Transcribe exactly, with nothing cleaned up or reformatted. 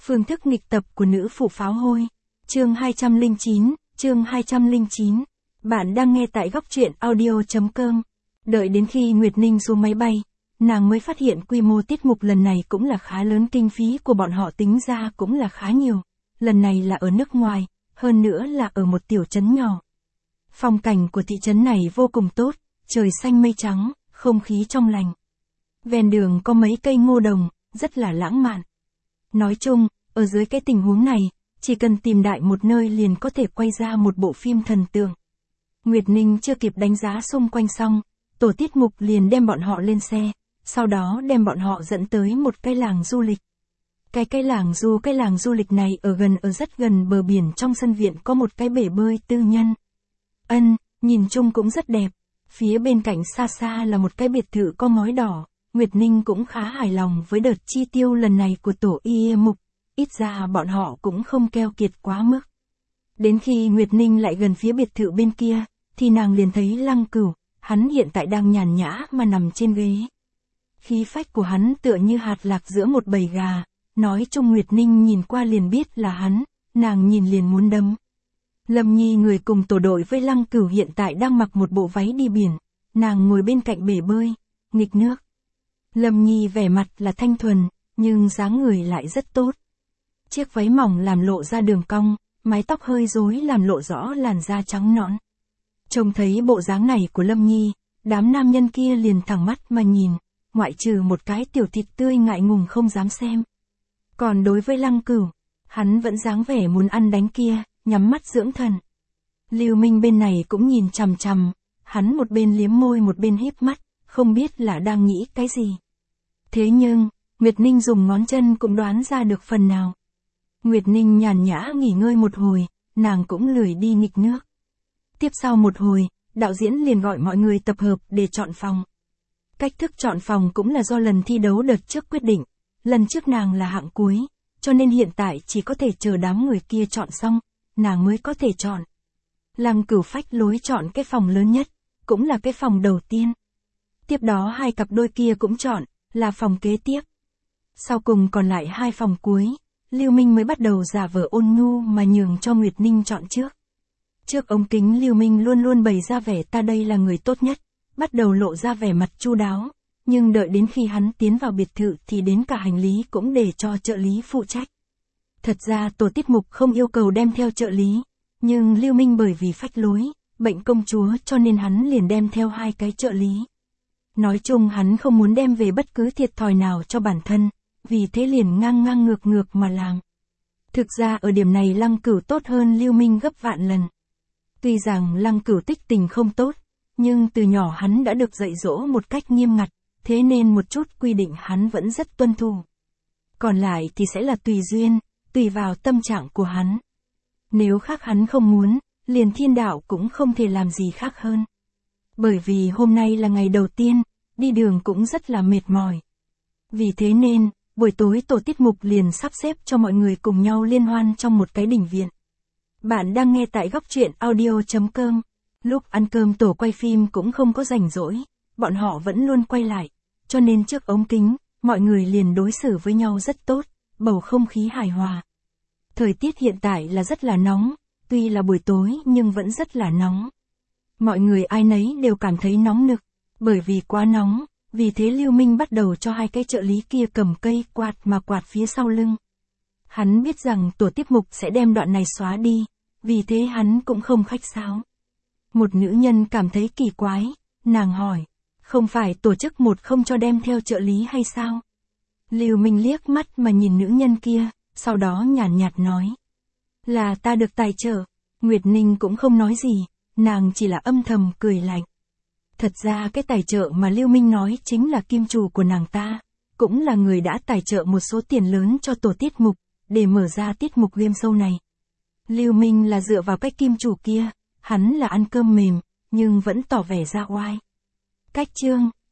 Phương thức nghịch tập của nữ phụ pháo hôi. Chương hai trăm lẻ chín, chương hai trăm lẻ chín. Bạn đang nghe tại góc truyện audio chấm com. Đợi đến khi Nguyệt Ninh xuống máy bay, nàng mới phát hiện quy mô tiết mục lần này cũng là khá lớn, kinh phí của bọn họ tính ra cũng là khá nhiều. Lần này là ở nước ngoài, hơn nữa là ở một tiểu trấn nhỏ. Phong cảnh của thị trấn này vô cùng tốt, trời xanh mây trắng, không khí trong lành. Ven đường có mấy cây ngô đồng, rất là lãng mạn. Nói chung, ở dưới cái tình huống này, chỉ cần tìm đại một nơi liền có thể quay ra một bộ phim thần tượng. Nguyệt Ninh chưa kịp đánh giá xung quanh xong, tổ tiết mục liền đem bọn họ lên xe, sau đó đem bọn họ dẫn tới một cái làng du lịch. Cái cái làng du cái làng du lịch này ở gần ở rất gần bờ biển, trong sân viện có một cái bể bơi tư nhân. Ân, nhìn chung cũng rất đẹp. Phía bên cạnh xa xa là một cái biệt thự có ngói đỏ. Nguyệt Ninh cũng khá hài lòng với đợt chi tiêu lần này của tổ y mục, ít ra bọn họ cũng không keo kiệt quá mức. Đến khi Nguyệt Ninh lại gần phía biệt thự bên kia, thì nàng liền thấy Lăng Cửu, hắn hiện tại đang nhàn nhã mà nằm trên ghế. Khí phách của hắn tựa như hạt lạc giữa một bầy gà, nói chung Nguyệt Ninh nhìn qua liền biết là hắn, nàng nhìn liền muốn đấm. Lâm Nhi người cùng tổ đội với Lăng Cửu hiện tại đang mặc một bộ váy đi biển, nàng ngồi bên cạnh bể bơi, nghịch nước. Lâm Nhi vẻ mặt là thanh thuần, nhưng dáng người lại rất tốt. Chiếc váy mỏng làm lộ ra đường cong, mái tóc hơi rối làm lộ rõ làn da trắng nõn. Trông thấy bộ dáng này của Lâm Nhi, đám nam nhân kia liền thẳng mắt mà nhìn, ngoại trừ một cái tiểu thịt tươi ngại ngùng không dám xem. Còn đối với Lăng Cửu, hắn vẫn dáng vẻ muốn ăn đánh kia, nhắm mắt dưỡng thần. Lưu Minh bên này cũng nhìn chằm chằm, hắn một bên liếm môi một bên híp mắt, không biết là đang nghĩ cái gì. Thế nhưng, Nguyệt Ninh dùng ngón chân cũng đoán ra được phần nào. Nguyệt Ninh nhàn nhã nghỉ ngơi một hồi, nàng cũng lười đi nghịch nước. Tiếp sau một hồi, đạo diễn liền gọi mọi người tập hợp để chọn phòng. Cách thức chọn phòng cũng là do lần thi đấu đợt trước quyết định, lần trước nàng là hạng cuối, cho nên hiện tại chỉ có thể chờ đám người kia chọn xong, nàng mới có thể chọn. Lăng Cửu phách lối chọn cái phòng lớn nhất, cũng là cái phòng đầu tiên. Tiếp đó hai cặp đôi kia cũng chọn, là phòng kế tiếp. Sau cùng còn lại hai phòng cuối, Lưu Minh mới bắt đầu giả vờ ôn nhu mà nhường cho Nguyệt Ninh chọn trước. Trước ống kính Lưu Minh luôn luôn bày ra vẻ ta đây là người tốt nhất, bắt đầu lộ ra vẻ mặt chu đáo, nhưng đợi đến khi hắn tiến vào biệt thự thì đến cả hành lý cũng để cho trợ lý phụ trách. Thật ra tổ tiết mục không yêu cầu đem theo trợ lý, nhưng Lưu Minh bởi vì phách lối, bệnh công chúa cho nên hắn liền đem theo hai cái trợ lý. Nói chung hắn không muốn đem về bất cứ thiệt thòi nào cho bản thân, vì thế liền ngang ngang ngược ngược mà làm. Thực ra ở điểm này Lăng Cửu tốt hơn Lưu Minh gấp vạn lần. Tuy rằng Lăng Cửu tích tình không tốt, nhưng từ nhỏ hắn đã được dạy dỗ một cách nghiêm ngặt, thế nên một chút quy định hắn vẫn rất tuân thủ. Còn lại thì sẽ là tùy duyên, tùy vào tâm trạng của hắn. Nếu khác hắn không muốn, liền thiên đạo cũng không thể làm gì khác hơn. Bởi vì hôm nay là ngày đầu tiên, đi đường cũng rất là mệt mỏi. Vì thế nên, buổi tối tổ tiết mục liền sắp xếp cho mọi người cùng nhau liên hoan trong một cái đình viện. Bạn đang nghe tại góc truyện audio chấm com. Lúc ăn cơm tổ quay phim cũng không có rảnh rỗi, bọn họ vẫn luôn quay lại, cho nên trước ống kính, mọi người liền đối xử với nhau rất tốt, bầu không khí hài hòa. Thời tiết hiện tại là rất là nóng, tuy là buổi tối nhưng vẫn rất là nóng. Mọi người ai nấy đều cảm thấy nóng nực, bởi vì quá nóng, vì thế Lưu Minh bắt đầu cho hai cái trợ lý kia cầm cây quạt mà quạt phía sau lưng. Hắn biết rằng tổ tiết mục sẽ đem đoạn này xóa đi, vì thế hắn cũng không khách sáo. Một nữ nhân cảm thấy kỳ quái, nàng hỏi, không phải tổ chức một không cho đem theo trợ lý hay sao? Lưu Minh liếc mắt mà nhìn nữ nhân kia, sau đó nhàn nhạt nói, là ta được tài trợ. Nguyệt Ninh cũng không nói gì, nàng chỉ là âm thầm cười lạnh. Thật ra cái tài trợ mà Lưu Minh nói chính là kim chủ của nàng ta, cũng là người đã tài trợ một số tiền lớn cho tổ tiết mục, để mở ra tiết mục game show này. Lưu Minh là dựa vào cái kim chủ kia, hắn là ăn cơm mềm, nhưng vẫn tỏ vẻ ra oai. Cách chương,